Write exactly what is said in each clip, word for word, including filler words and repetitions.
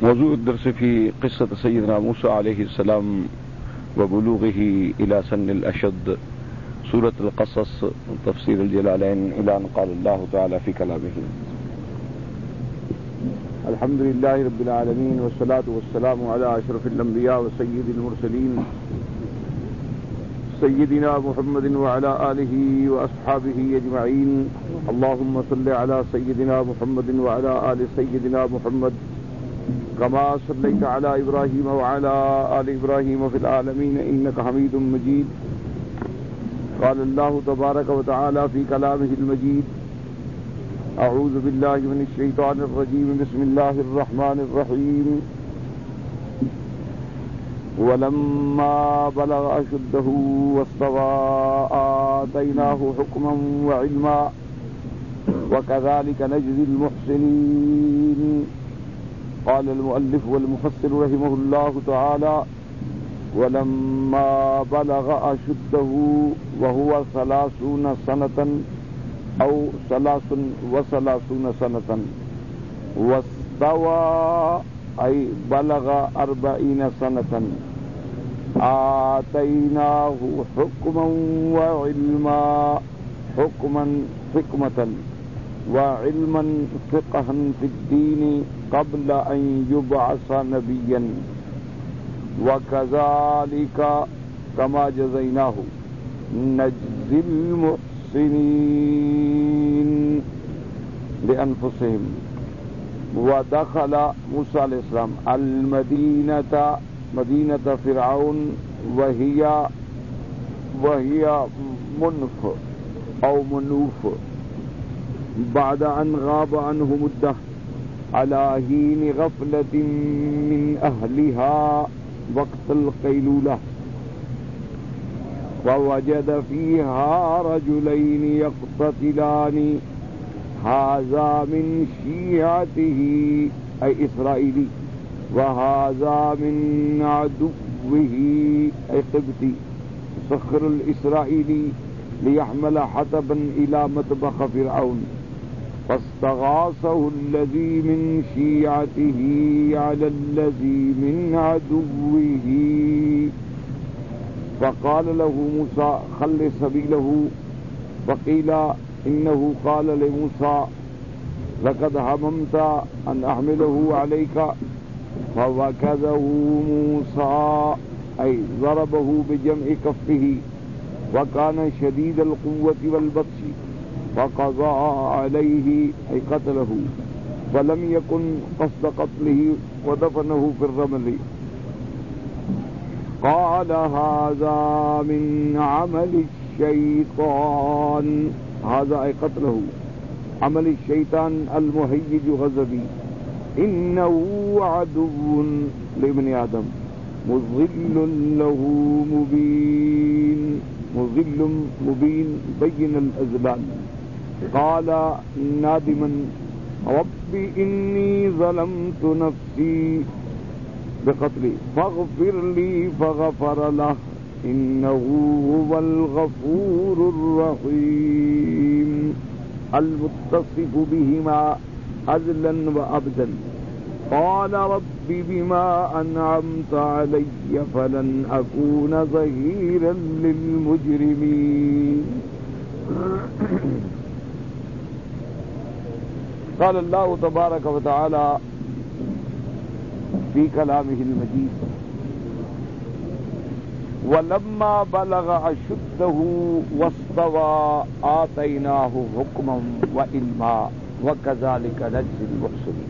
موضوع الدرس في قصة سيدنا موسى عليه السلام وبلوغه إلى سن الأشد، سورة القصص، تفسير الجلالين، إلى أن قال الله تعالى في كلامه: الحمد لله رب العالمين، والصلاة والسلام على أشرف الأنبياء وسيد المرسلين سيدنا محمد وعلى آله وأصحابه أجمعين. اللهم صل على سيدنا محمد وعلى آل سيدنا محمد كما صليت على إبراهيم وعلى آل إبراهيم في العالمين إنك حميد مجيد. قال الله تبارك وتعالى في كلامه المجيد: أعوذ بالله من الشيطان الرجيم، بسم الله الرحمن الرحيم. ولما بلغ أشده واستوى آتيناه حكما وعلما وكذلك نجزي المحسنين. قال المؤلف والمفسر رحمه الله تعالى: ولما بلغ أشده وهو ثلاثون سنة أو ثلاث وثلاثون سنة، واستوى أي بلغ أربعين سنة، آتيناه حكما وعلما، حكما حكمة، وعلما فقها في الدين قبل أن يبعث نبيا، وكذلك كما جزيناه نجزي المحسنين لأنفسهم. ودخل موسى علیہ السلام المدينة مدينة فرعون وهي وهي منف أو منوف بعد أن غاب عنه مدة على حين غفلة من أهلها وقت القيلولة، ووجد فيها رجلين يقتتلان، هذا من شيعته أي إسرائيلي، وهذا من عدوه أي قبطي، سخر الإسرائيلي ليحمل حطبا إلى مطبخ فرعون، فاستغاثه الذي من شيعته على الذي من عدوه، فقال له موسى خل سبيله. وقيل إنه قال لموسى لقد هممت أن أحمله عليك، فوكزه موسى أي ضربه بجمع كفه، وكان شديد القوة والبطش، فقضى عليه أي قتله، فلم يكن قصد قتله، ودفنه في الرمل. قال هذا من عمل الشيطان، هذا أي قتله عمل الشيطان المهيج غضبي، إنه عدو لابن آدم مضل له مبين، مضل مبين بين الأذلال. قال نادما: رب إني ظلمت نفسي بقتلي فاغفر لي، فغفر له، إنه هو الغفور الرحيم المتصف بهما عدلا وأبدا. قال رب بما أنعمت علي فلن أكون ظهيرا للمجرمين. قال الله تبارك وتعالى في كلامه المجيد: ولما بلغ أشده واستوى آتيناه حكما وعلما وكذلك نجزي المحسنين.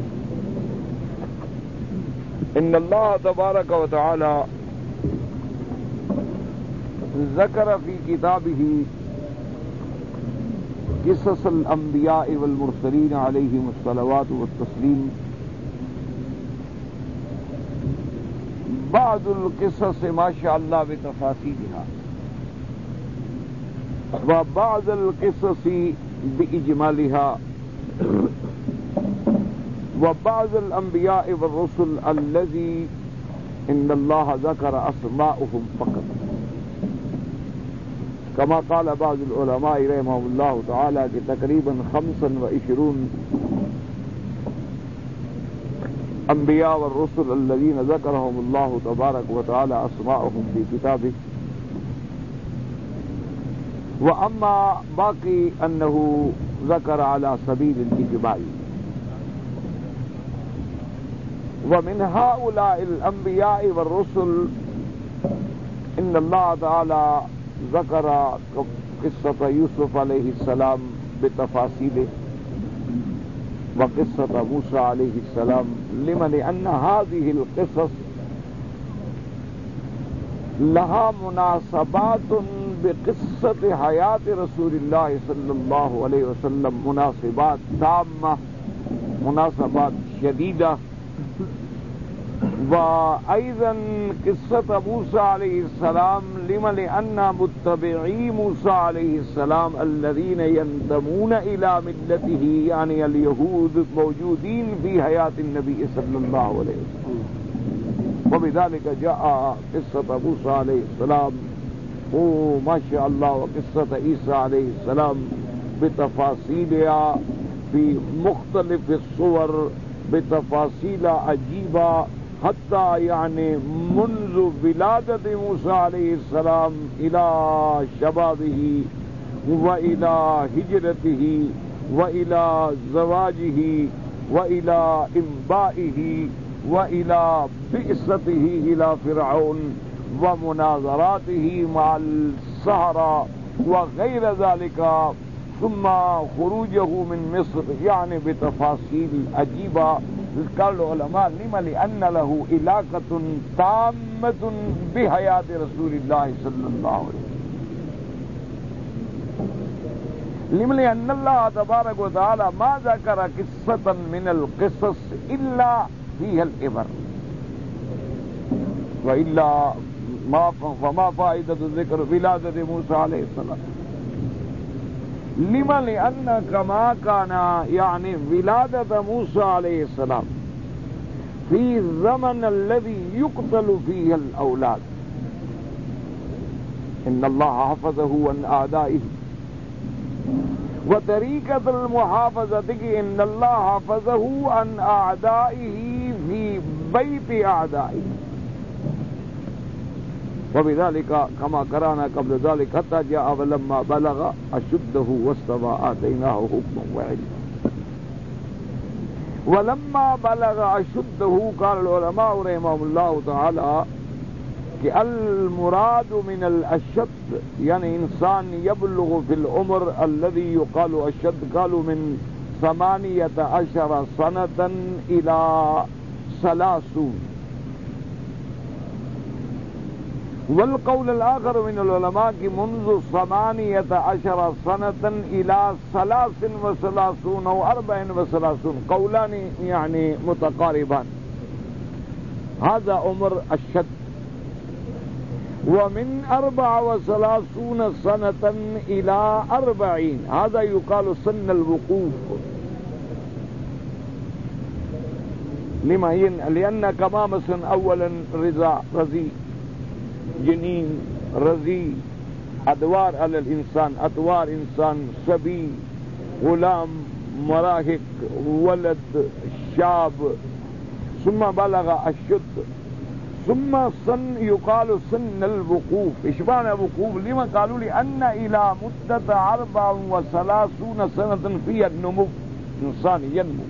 إن الله تبارك وتعالى ذكر في كتابه قصص الأنبياء والمرسلين عليهم الصلوات والتسليم، بعض القصص ما شاء الله بتفاصيلها، وبعض القصص بإجمالها، وبعض الأنبياء والرسل الذي إن الله ذكر أسماءهم فقط، كما قال بعض العلماء رحمهم الله تعالى کہ تقریباً خمسا و عشرون الانبیاء والرسل الذین ذکرهم اللہ تبارک وتعالی اسماءهم فی کتابہ. واما باقی انه ذکر على سبیل الاجماع. ومن هؤلاء الانبیاء والرسل ان اللہ تعالی ذکر قصة یوسف علیہ السلام بتفاصیلہ وقصة موسى علیہ السلام لمن ان هذه القصص لها مناسبات بقصة حیات رسول اللہ صلی اللہ علیہ وسلم، مناسبات تامة، مناسبات شدیدہ. وأيضا قصة موسى عليه السلام لما لأن متبعي موسى عليه السلام الذين ينتمون إلى ملته يعني اليهود موجودين في حياة النبي صلى الله عليه وسلم، وبذلك جاء قصة موسى عليه السلام وما شاء الله وقصة عيسى عليه السلام بتفاصيلها في مختلف الصور بتفاصيل عجيبة، حتى يعني منذ ولادة موسى عليه السلام إلى شبابه وإلى هجرته وإلى زواجه وإلى إنبائه وإلى بئسته إلى فرعون ومناظراته مع السحرة وغير ذلك، ثم خروجه من مصر، يعني بتفاصيل عجيبة. قال العلماء لما لأن له علاقة تامة بحياة رسول الله صلى الله عليه وسلم، لما لأن الله تبارك وتعالى ما ذكر قصة من القصص إلا فيها العبر، وإلا ما فما فائدة ذكر ولادة موسى عليه السلام. لما لأن كما كان يعني ولادة موسى عليه السلام في الزمن الذي يقتل فيه الأولاد، إن الله حفظه عن أعدائه، وطريقة المحافظة إن الله حفظه عن أعدائه في بيت أعدائه، وبذلك كما قرأنا قبل ذلك حتى جاء ولما بلغ أشده واستوى آتيناه حكما وعلما. ولما بلغ أشده قال العلماء رحمهم الله تعالى کہ المراد من الأشد يعني إنسان يبلغ في العمر الذي يقال أشد، قالوا من ثمانية عشر سنة إلى ثلاثون. والقول الآخر من العلماء کی منذ ثمانية عشر سنة إلى ثلاث وثلاثون أو أربع وثلاثون، قولان يعني متقاربان. هذا عمر الشد. ومن أربع وثلاثون سنة إلى أربعين هذا يقال سن الوقوف. لما لأن كما مثلا أولا رضا رضي جنين رضي أدوار على الإنسان، أدوار إنسان صبي غلام مراهق ولد شاب، ثم بلغ الشد، ثم سن يقال سن الوقوف. إشبان الوقوف لما قالوا لأن إلى مدة أربع وثلاثون سنة في النمو، إنسان ينمو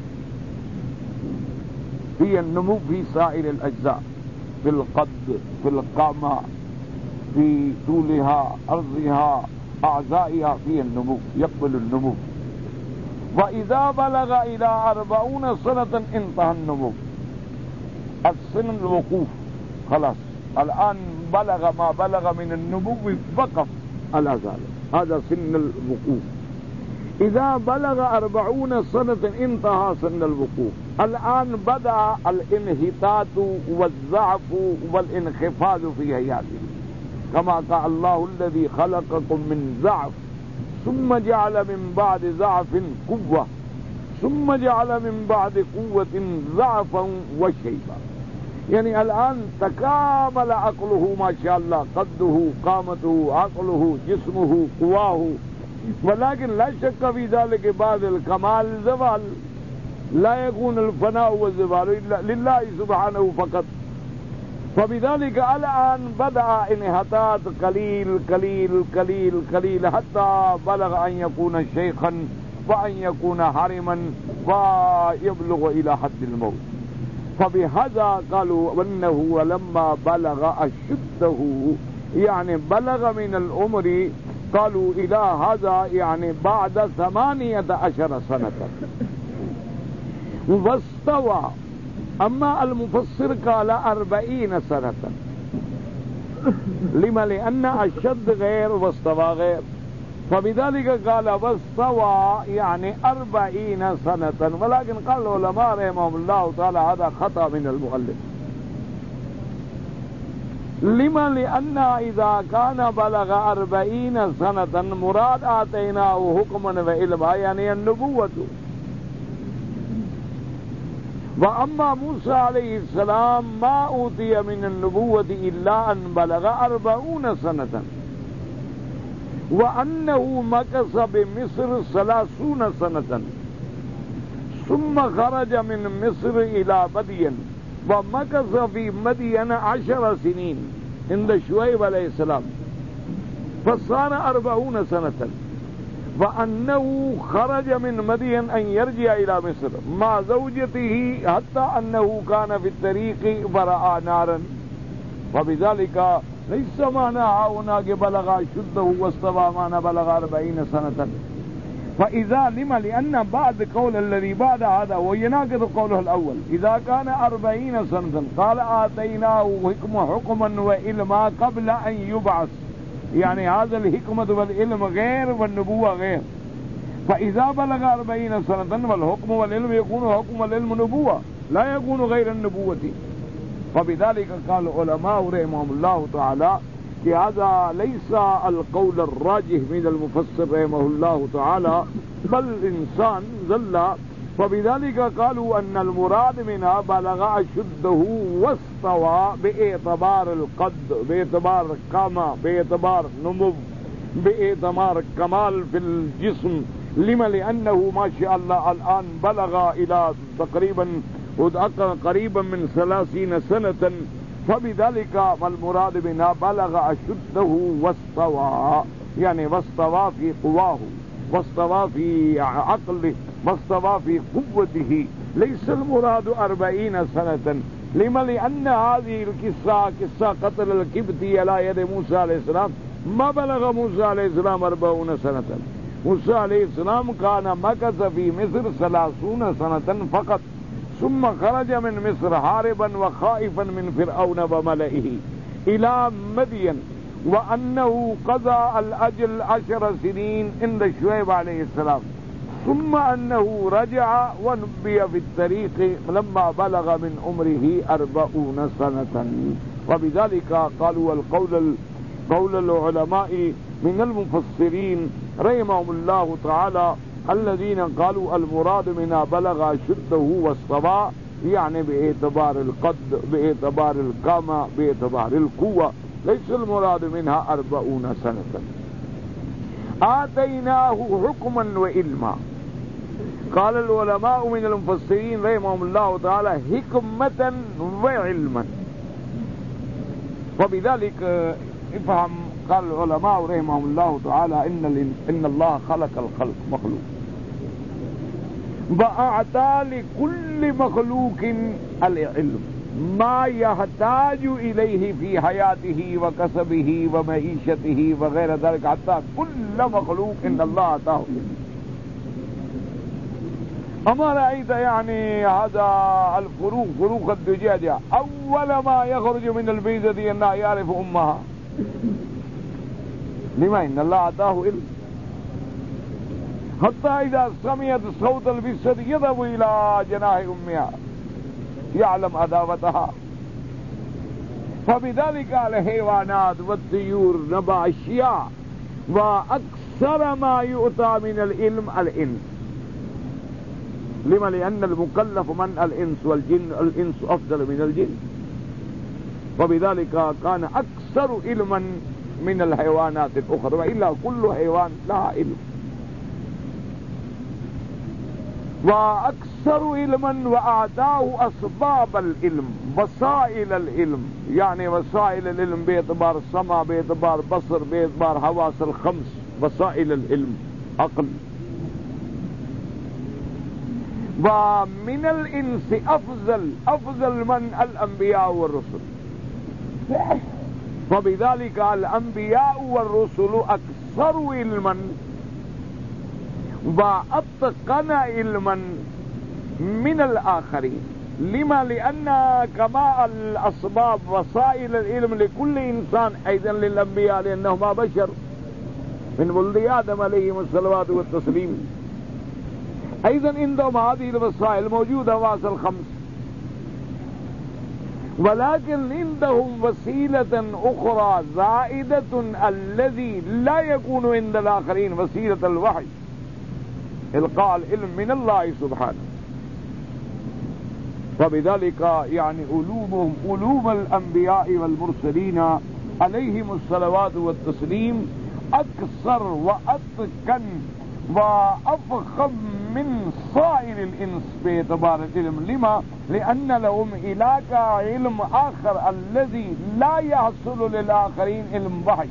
في النمو في سائر الأجزاء، في القد، في القامة، في طولها، أرضها، أعضائها، في النمو، يقبل النمو. وإذا بلغ إلى أربعون سنة انتهى النمو، السن الوقوف خلاص، الآن بلغ ما بلغ من النمو وقف على ذلك، هذا سن الوقوف. إذا بلغ أربعون سنة انتهى سن الوقوف. الآن بدأ الانحطاط والضعف والانخفاض في حياته، كما قال الله الذي خلقكم من ضعف ثم جعل من بعد ضعف قوة ثم جعل من بعد قوة ضعفا وشيبا. يعني الآن تكامل عقله ما شاء الله، قده، قامته، عقله، جسمه، قواه، ولكن لا شك في ذلك بعد الكمال زوال. لا يكون الفناء والزوال إلا لله سبحانه فقط. فبذلك الآن بدأ انحطاط قليل قليل قليل قليل حتى بلغ أن يكون شيخا وأن يكون حرما ويبلغ إلى حد الموت. فبهذا قالوا أنه لما بلغ أشده يعني بلغ من العمر قالوا إلى هذا يعني بعد ثمانية عشر سنة واستوى. أما المفسر قال أربعين سنة. لما؟ لأن الشد غير واستوى غير. فبذلك قال واستوى يعني أربعين سنة. ولكن قال العلماء رحمهم الله تعالى هذا خطأ من المؤلف. لما؟ لأن إذا كان بلغ أربعين سنة مراد آتيناه حكما وعلما يعني النبوة. وأما موسى عليه السلام ما أوتي من النبوة إلا أن بلغ أربعون سنة وأنه مكث بمصر ثلاثون سنة ثم خرج من مصر إلى مدين ومكث في مدين عشر سنين عند شعيب عليه السلام فصار أربعون سنة. وأنه خرج من مدين أن يرجع إلى مصر مع زوجته حتى أنه كان في الطريق فرأى نارا. وبذلك ليس معنى هنا بلغ شده واستوى معنى بلغ أربعين سنة. فإذا لما؟ لأن بعد قول الذي بعد هذا ويناقض قوله الأول. إذا كان أربعين سنة قال آتيناه حكم حكما وعلما قبل أن يبعث يعني هذا الحكمة والعلم غير والنبوة غير. فإذا بلغ أربعين سنة والحكم والعلم يكون حكم والعلم نبوة لا يكون غير النبوة. فبذلك قال العلماء رحمهم الله تعالى کہ هذا ليس القول الراجح من المفسر رحمه الله تعالى بل الإنسان ذل. فبذلك قالوا أن المراد منها بلغ أشده واستوى باعتبار القد باعتبار قامة باعتبار نمو باعتبار كمال في الجسم. لما؟ لأنه ما شاء الله الآن بلغ إلى تقريبا قريبا من ثلاثين سنة. فبذلك المراد منها بلغ أشده واستوى يعني واستوى في قواه واستوى في عقله واستوى في قوته. ليس المراد أربعين سنة. لما؟ لأن هذه القصة قصة قتل الكبتي على يد موسى عليه السلام ما بلغ موسى عليه السلام أربعون سنة. موسى عليه السلام كان مكث في مصر ثلاثون سنة فقط ثم خرج من مصر هاربا وخائفا من فرعون وملئه إلى مدين وأنه قضى الأجل عشر سنين عند شعيب عليه السلام ثم أنه رجع ونبي في الطريق لما بلغ من عمره أربعون سنة. وبذلك قالوا القول قول العلماء من المفسرين رحمهم الله تعالى الذين قالوا المراد منها بلغ شده واستوى يعني باعتبار القد باعتبار القامة باعتبار القوة. ليس المراد منها أربعون سنة. آتيناه حكما وعلما. قال العلماء من المفسرين رحمهم الله تعالى حكمة وعلما. وبذلك افهم قال العلماء رحمهم الله تعالى إن إن الله خلق الخلق مخلوق وأعطى لكل مخلوق العلم ما يحتاج إليه في حياته وكسبه ومعيشته وغير ذلك حتى كل مخلوق إن الله أعطاه. أما رأيت يعني هذا الفروق فروق الدجاجة أول ما يخرج من البيضة أنه يعرف أمها. لما؟ إن الله أعطاه علم حتى إذا سمعت صوت البسة يذهب إلى جناح أمها يعلم عداوتها. فبذلك الحيوانات والطيور نبع أشياء وأكثر ما يؤتى من العلم الإنس. لما؟ لأن المكلف من الإنس والجن الإنس أفضل من الجن. وبذلك كان أكثر علما من الحيوانات الأخرى وإلا كل حيوان لها علم. وأكثر اکثر علما واعطاه اسباب العلم وسائل العلم، یعنی وسائل العلم بے اعتبار سمع، بے اعتبار بصر، بے اعتبار حواس الخمس، وسائل العلم عقل. ومن الانس افضل افضل من الانبیاء والرسل، فبذلك الانبیاء والرسل اکثر علما واتقن علما من الآخرين. لما لأن كما الأسباب وسائل العلم لكل إنسان أيضا للأنبياء لأنهما بشر من ولد آدم عليهم الصلوات والتسليم، أيضا عندهم هذه الوسائل موجودة حواس الخمس، ولكن عندهم وسيلة أخرى زائدة الذي لا يكون عند الآخرين، وسيلة الوحي، إلقاء العلم من الله سبحانه. فبذلك يعني علومهم علوم الأنبياء والمرسلين عليهم الصلوات والتسليم أكثر وأتقن وأفخم من سائر الإنس باعتبار العلم. لما؟ لأن لهم إليك علم آخر الذي لا يحصل للآخرين علم وحي.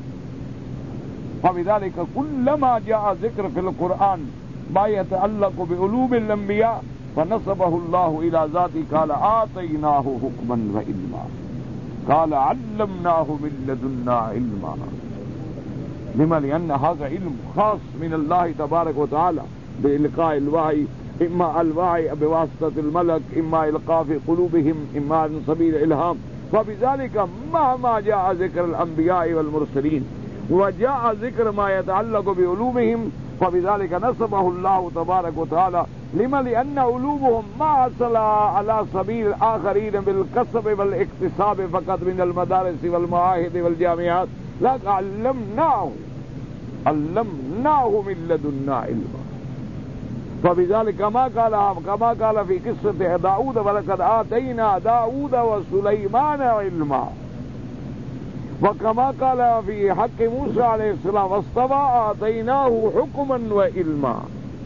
فبذلك كلما جاء ذكر في القرآن ما يتعلق بعلوم الأنبياء فنسبه الله إلى ذاته، قال آتيناه حكما وعلما، قال علمناه من لدنا علما. لما؟ لأن هذا علم خاص من الله تبارك وتعالى بإلقاء الوحي، إما الوحي بواسطة الملك، إما إلقاء في قلوبهم، إما من سبيل الإلهام. فبذلك مهما جاء ذكر الأنبياء والمرسلين وجاء ذكر ما يتعلق بعلومهم فبذلك نسبه الله تبارك وتعالى. لما؟ لأن علومهم ما حصل على سبيل الآخرين بالكسب والاكتساب فقط من المدارس والمعاهد والجامعات، لا، علمناه علمناه من لدنا علما. فبذلك كما قال كما قال في قصة داود ولقد آتينا داود وسليمان علما، وكما قال في حق موسى عليه السلام واصطفى آتيناه حكما وعلما،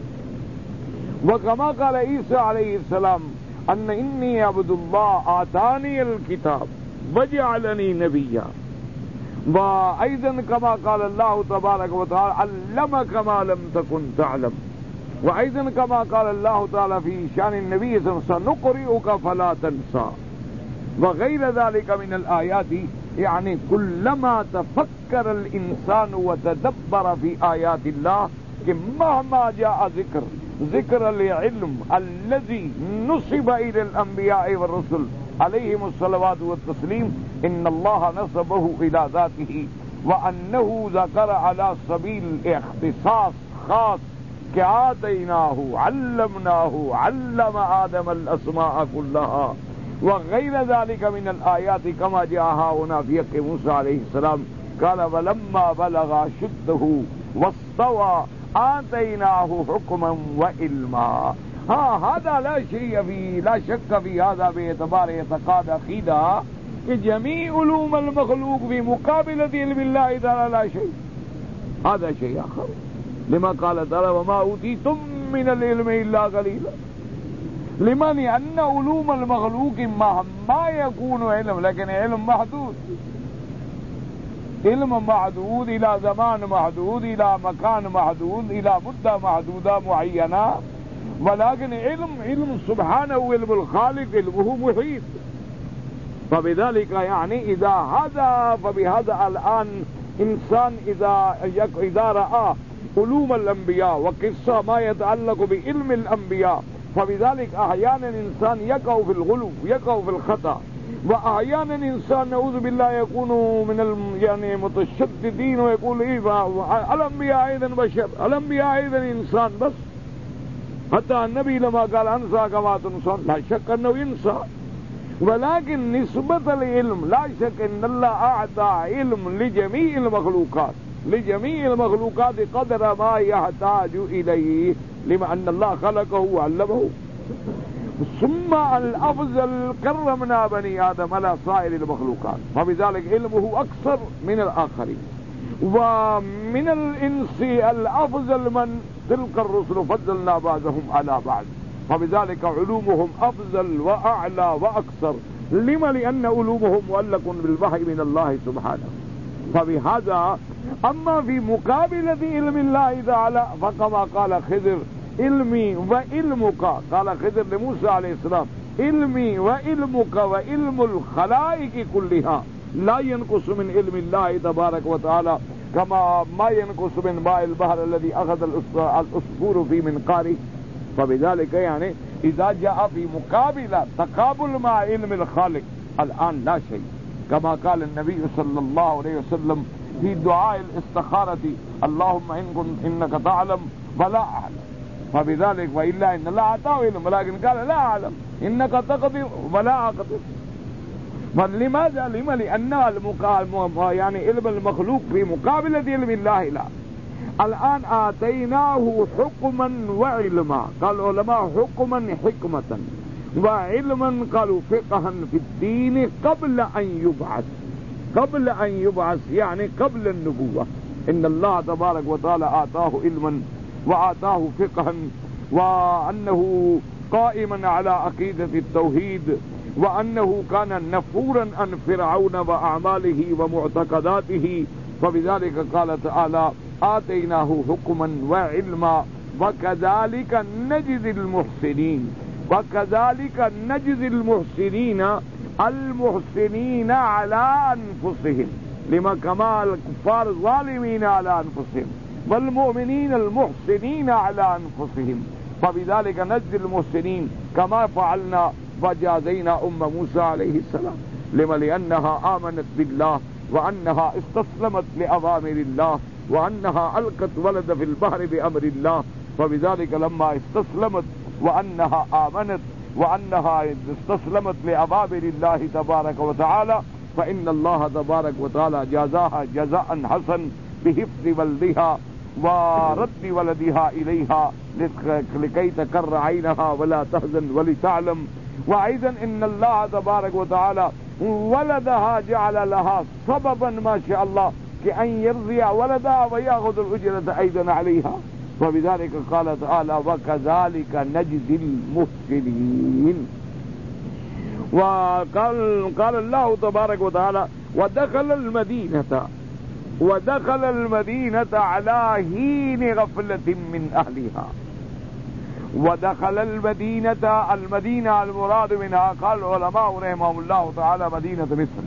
وكما قال عيسى عليه السلام أن إني عبد الله آتاني الكتاب وجعلني نبيا. وأيضا كما قال الله تبارك وتعالى علمك ما لم تكن تعلم. وأيضا كما قال الله تعالى في شأن النبي صلى الله عليه وسلم سنقرئك فلا تنسى، وغير ذلك من الآيات. يعني كلما تفكر الإنسان وتدبر في آيات الله کہ مهما جاء ذكر ذكر العلم الذي نسب إلى الأنبياء والرسل عليهم الصلوات والتسليم إن الله نسبه إلى ذاته، وأنه ذكر على سبيل اختصاص خاص کہ آتيناه علمناه علم آدم الأسماء كلها وغير ذلك من الآيات كما جاء هنا في حق موسى عليه السلام قال ولما بلغ شده واستوى آتيناه حكما وعلما. ہاں هذا لا شيء في لا شك في هذا باعتبار اعتقاد عقیدہ کہ جميع علوم المخلوق في مقابلة علم الله تعالى لا شيء، هذا شيء آخر. لما قال تعالى وما أوتيتم من العلم إلا قليلا. لمن؟ أن علوم المخلوق ما يكون علم، لكن علم محدود، علم محدود إلى زمان محدود إلى مكان محدود إلى مدة محدودة معينة، ولكن علم علم سبحانه علم الخالق علمه محيط. فبذلك يعني إذا هذا فبهذا الآن إنسان إذا إذا رأى علوم الأنبياء وقصة ما يتعلق بعلم الأنبياء فبذلك أحيانا إنسان يقع في الغلو يقع في الخطأ، وأحيانا إنسان نعوذ بالله يكون من الم يعني متشددين ويقول إيه الأنبياء أيضا بشر، الأنبياء أيضا إنسان بس. حتى النبي لما قال أنسى كما تنسون لا شك أنه ينسى، ولكن نسبة العلم لا شك أن الله أعطى علم لجميع المخلوقات لجميع المخلوقات قدر ما يحتاج إليه، لما أن الله خلقه وعلمه. ثم الأفضل كرمنا بني آدم على سائر المخلوقات، فبذلك علمه أكثر من الآخرين. ومن الإنس الأفضل من تلك الرسل فضلنا بعضهم على بعض، فبذلك علومهم أفضل وأعلى وأكثر. لما؟ لأن علومهم معلق بالوحي من الله سبحانه. فبهذا أما في مقابلة علم الله تعالى فكما قال خضر علمي وعلمك، قال خضر لموسى عليه السلام علمي وعلمك وعلم الخلائق كلها لا ينقص من علم الله تبارك وتعالى كما ما ينقص من ماء البحر الذي أخذ العصفور في منقاره. فبذلك يعني إذا جاء في مقابلة تقابل مع علم الخالق الآن لا شيء، كما قال النبي صلى الله عليه وسلم في دعاء الاستخارة اللهم إن كنت إنك تعلم ولا أعلم. فبذلك وإلا إن الله أعطاه علم ولكن قال لا أعلم إنك تقدر ولا أقدر. فلماذا؟ لما؟ لأن يعني علم المخلوق في مقابلة علم الله لا. الآن آتيناه حكما وعلما، قال العلماء حكما حكمة وعلما قالوا فقها في الدين قبل أن يبعث، قبل أن يبعث يعني قبل النبوة. إن الله تبارك وتعالى آتاه علما وآتاه فقها وأنه قائما على عقيدة التوحيد وأنه كان نفورا عن فرعون وأعماله ومعتقداته. فبذلك قال تعالى آتيناه حكما وعلما وكذلك نجزي المحسنين، وكذلك نجزي المحسنين المحسنين على أنفسهم، لما كما الكفار الظالمين على أنفسهم والمؤمنين المحسنين على أنفسهم. فبذلك نجزي المحسنين كما فعلنا وجازينا أم موسى عليه السلام. لما؟ لأنها آمنت بالله وأنها استسلمت لأوامر الله وأنها ألقت ولد في البحر بأمر الله. فبذلك لما استسلمت وأنها آمنت وأنها استسلمت لأوامر الله تبارك وتعالى فإن الله تبارك وتعالى جازاها جزاء حسن بحفظ ولدها ورد ولدها إليها لكي تقر عينها ولا تحزن ولتعلم. وأيضا إن الله تبارك وتعالى ولدها جعل لها سببا ما شاء الله كأن يرضي ولدها ويأخذ الأجرة أيضا عليها. وبذلك قال تعالى وكذلك نجزي المحسنين. وقال قال الله تبارك وتعالى ودخل المدينة ودخل المدينة على حين غفلة من أهلها. ودخل المدينة، المدينة المراد منها قال العلماء رحمهم الله تعالى مدينة مصر.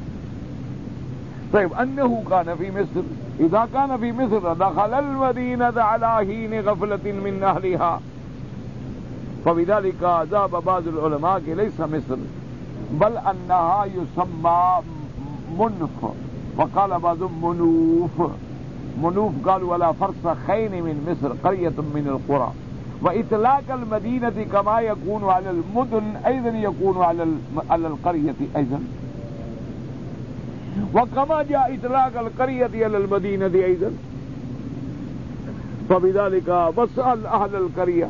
طيب أنه كان في مصر، إذا كان في مصر دخل المدينة على حين غفلة من أهلها فبذلك ذهب بعض العلماء کہ ليس مصر بل أنها يسمى منف، وقال بعضهم منوف. منوف قالوا ولا فرسخين من مصر قرية من القرى. وإطلاق المدينة كما يكون على المدن أيضا يكون على على القرية أيضا، وكما جاء إطلاق القرية على المدينة أيضا. فبذلك واسأل أهل القرية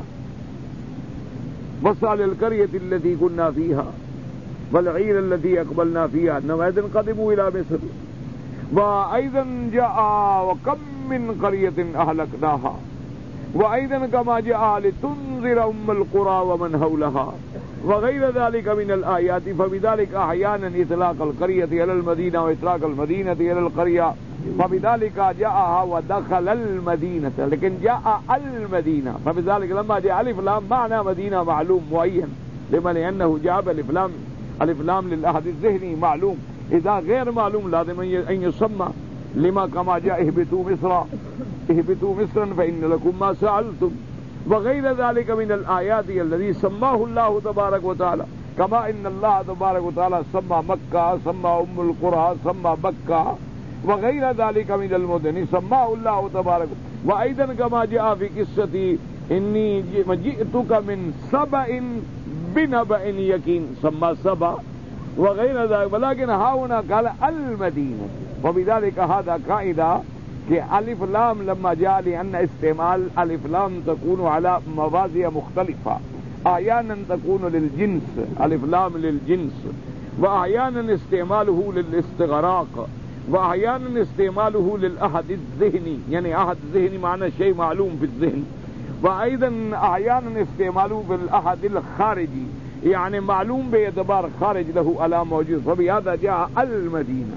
واسأل القرية التي كنا فيها والعير التي أقبلنا فيها أنهم أيضا قدموا إلى مصر. وأيضا جاء وكم من قرية أهلكناها. وأيضا كما جاء لتنذر أم القرى ومن حولها وغير ذلك من الآيات. فبذلك أحيانا إطلاق القرية إلى المدينة وإطلاق المدينة إلى القرية. فبذلك جاءها ودخل المدينة، لكن جاء المدينة. فبذلك لما جاء ألف لام معنى مدينة معلوم معين، لما لأنه جاب ألف لام ألف لام للأحد الذهني معلوم، إذا غير معلوم لازم أن يسمى. لما كما جاء اهبطوا مصر اهبطوا مصرا فإن لكم ما سألتم وغير ذلك من الآيات الذي سماه الله تبارك وتعالى. كما إن الله تبارك وتعالى سمى مكة، سمى أم القرى، سمى بكة وغير ذلك من المدن سماه الله تبارك. وأيضا كما جاء في قصة إني جئتك من سبأ بنبأ يقين سمى سبأ وغير ذلك، ولكن هنا قال المدينة. وبذلك هذا قاعدة کہ الف لام لما جاء لأن استعمال الف لام تكون على موازي مختلفة، أحيانا تكون للجنس الف لام للجنس، وأحيانا استعماله للاستغراق، وأحيانا استعماله للأحد الذهني، يعني أحد ذهني معنى شيء معلوم في الذهن، وأيضا أحيانا استعماله بالأحد الخارجي يعني معلوم باعتبار خارج له على موجود، فبهذا جاء المدينة.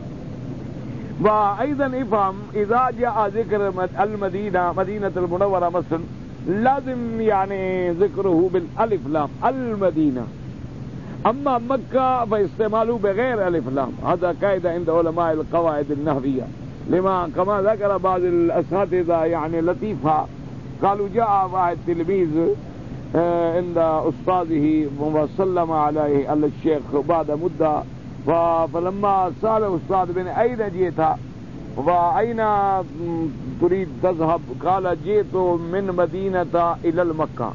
وأيضا افهم إذا جاء ذكر المدينة مدينة المنورة مثلا لازم يعني ذكره بالألف لام المدينة. أما مكة فاستعماله بغير ألف لام، هذا قاعدة عند علماء القواعد النحوية، لما كما ذكر بعض الأساتذة يعني لطيفة، قالوا جاء واحد تلميذ عند أستاذه وسلم عليه الشيخ بعد مدة، فلما سأل أستاذ بن أين جئت وأين تريد تذهب؟ قال جئت من مدينة إلى المكة،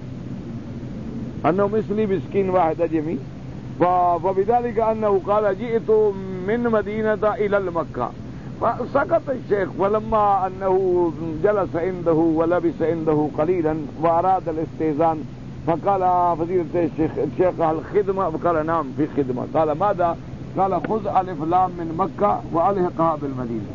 أنه مثلي مسكين واحد أجمي، فبذلك أنه قال جئت من مدينة إلى المكة. فسكت الشيخ، ولما أنه جلس عنده ولبس عنده قليلا وأراد الاستئذان فقال فضيلة الشيخ الشيخ الخدمة؟ فقال نعم في خدمة. قال ماذا؟ قال خذ ألف لام من مكة وألحقها بالمدينة.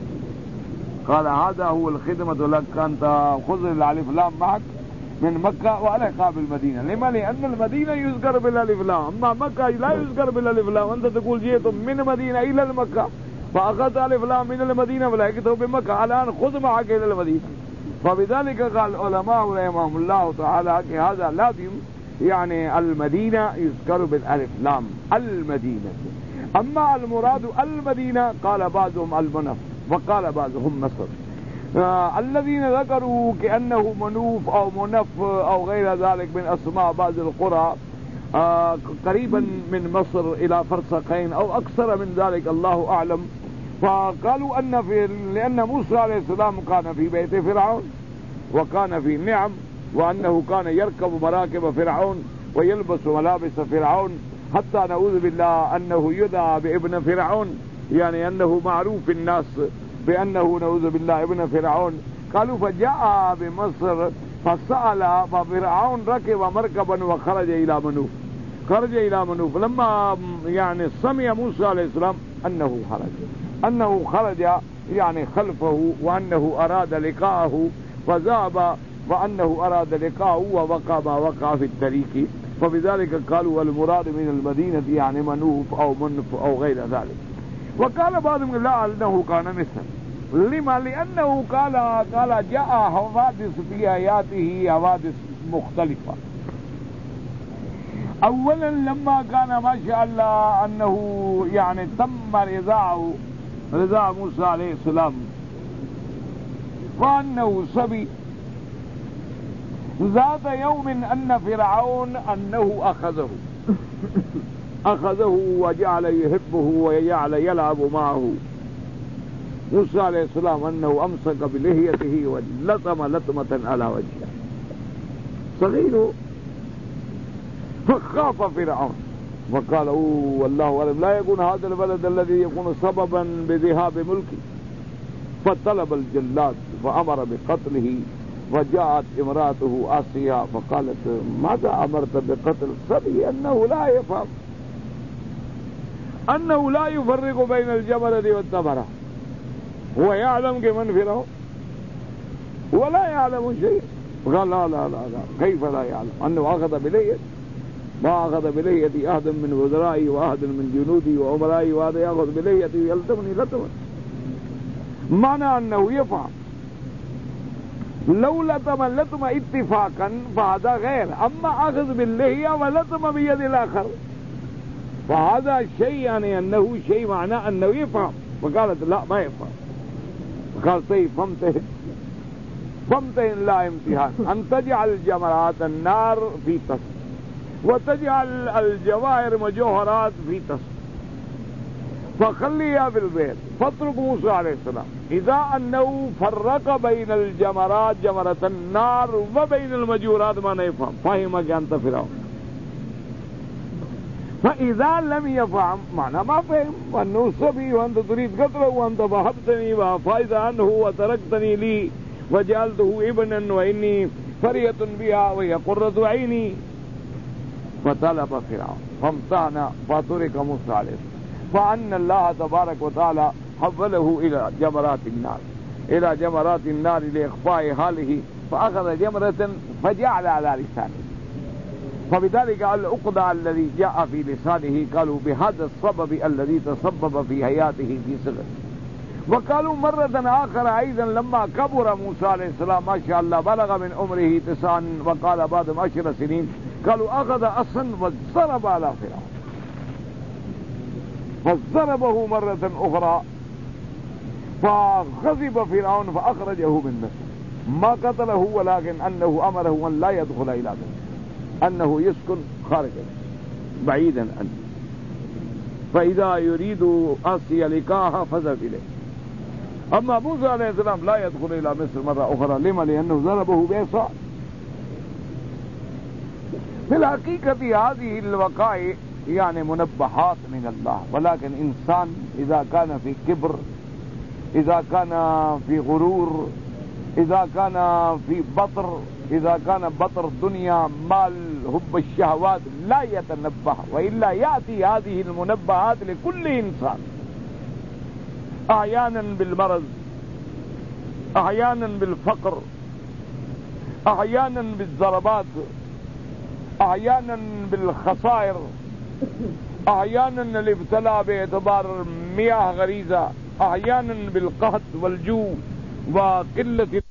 قال هذا هو الخدمة لك، أنت خذ الألف لام معك من مكة وألحقها بالمدينة. لما؟ لأن المدينة يذكر بالألف لام، أما مكة لا يذكر بالألف لام. أنت تقول جئت من مدينة إلى المكة فأخذت ألف لام من المدينة ولحقته بمكة، الآن خذ معك إلى المدينة. فبذلك قال العلماء رحمهم الله تعالى هذا لازم يعني المدينة يذكر بالألف لام المدينة. أما المراد المدينة قال بعضهم المنف وقال بعضهم مصر. آه الذين ذكروا كأنه منوف أو منف أو غير ذلك من أسماء بعض القرى آه قريبا من مصر إلى فرسخين أو أكثر من ذلك الله أعلم، فقالوا أن في لأن موسى عليه السلام كان في بيت فرعون وكان في نعم، وأنه كان يركب مراكب فرعون ويلبس ملابس فرعون، حتى نعوذ بالله أنه يدعى بابن فرعون، يعني أنه معروف الناس بأنه نعوذ بالله ابن فرعون. قالوا فجاء بمصر فسأل ففرعون ركب مركبا وخرج إلى منوف، خرج إلى منوف. لما يعني سمع موسى عليه السلام أنه خرج أنه خرج يعني خلفه وأنه أراد لقاءه فذهب، وأنه أراد لقاءه ووقع ما وقع في الطريق، فبذلك قالوا المراد من المدينة يعني منوف أو منف أو غير ذلك. وقال بعضهم لا أنه كان مثل. لما؟ لأنه قال قال جاء حوادث في آياته حوادث مختلفة. أولا لما كان ما شاء الله أنه يعني تم رضاعه رضا موسى عليه السلام وأنه صبي، ذات يوم أن فرعون أنه أخذه أخذه وجعل يحبه وجعل يلعب معه. موسى عليه السلام أنه أمسك بلحيته ولطم لطمة على وجهه صغير، فخاف فرعون وقال أوه والله أعلم لا يكون هذا البلد الذي يكون سببا بذهاب ملكي. فطلب الجلاد فأمر بقتله، وجاءت امرأته آسيا فقالت ماذا أمرت بقتل صبي أنه لا يفهم أنه لا يفرق بين الجمرة والتمرة، هو يعلم كمن فرعون ولا يعلم شيء. قال لا لا لا لا كيف لا يعلم أنه أخذ بليه؟ ما أخذ بليتي أحد من وزرائي وأحد من جنودي وأمرائي، وهذا يأخذ بليتي يلتمني لتما، معنى أنه يفهم. لو لتم لتم اتفاقا فهذا غير، أما أخذ باللحية ولتم بيد الآخر فهذا شيء يعني أنه شيء معناه أنه يفهم. فقالت لا ما يفهم. فقال طيب فامتهن فامتهن لا امتحان أن تجعل جمرات النار في تصف وتجعل الجواهر مجوهرات في تصف فخليها في البيت. فاترك موسى عليه السلام إذا أنه فرق بين الجمرات جمرة النار وبين المجوهرات ما يفهم، فهمك أنت فرعون. فإذا لم يفهم معنى ما فهم وأنه صبي وأنت تريد قتله وأنت فهبتني وفايز عنه وتركتني لي وجعلته ابنا وإني فرية بها وهي قرة عيني. فطلب فرعون فامتحن فترك موسى عليه السلام، فأن الله تبارك وتعالى حوله إلى جمرات النار إلى جمرات النار لإخفاء حاله فأخذ جمرة فجعل على لسانه، فبذلك العقدة الذي جاء في لسانه قالوا بهذا السبب الذي تسبب في حياته في صغره. وقالوا مرة آخر أيضا لما كبر موسى عليه السلام ما شاء الله بلغ من عمره تسعا وقال بعد عشر سنين، قالوا أخذ أصا وضرب على فرعون فضربه مرة أخرى فغضب فرعون فأخرجه من مصر. ما قتله ولكن أنه أمره أن لا يدخل إلى مصر، أنه يسكن خارج بعيدا عنه، فإذا يريد أسي لقاها فذهب إليه. أما موسى عليه السلام لا يدخل إلى مصر مرة أخرى. لما؟ لأنه ضربه بعصا. في الحقيقة هذه الوقائع يعني منبهات من الله، ولكن إنسان إذا كان في كبر، إذا كان في غرور، إذا كان في بطر، إذا كان بطر الدنيا مال حب الشهوات لا يتنبه، وإلا يأتي هذه المنبهات لكل إنسان، أحيانا بالمرض، أحيانا بالفقر، أحيانا بالضربات، أحيانا بالخسائر، أحيانا الابتلاء باعتبار مياه غريزة، أحيانا بالقحط والجوع وقلة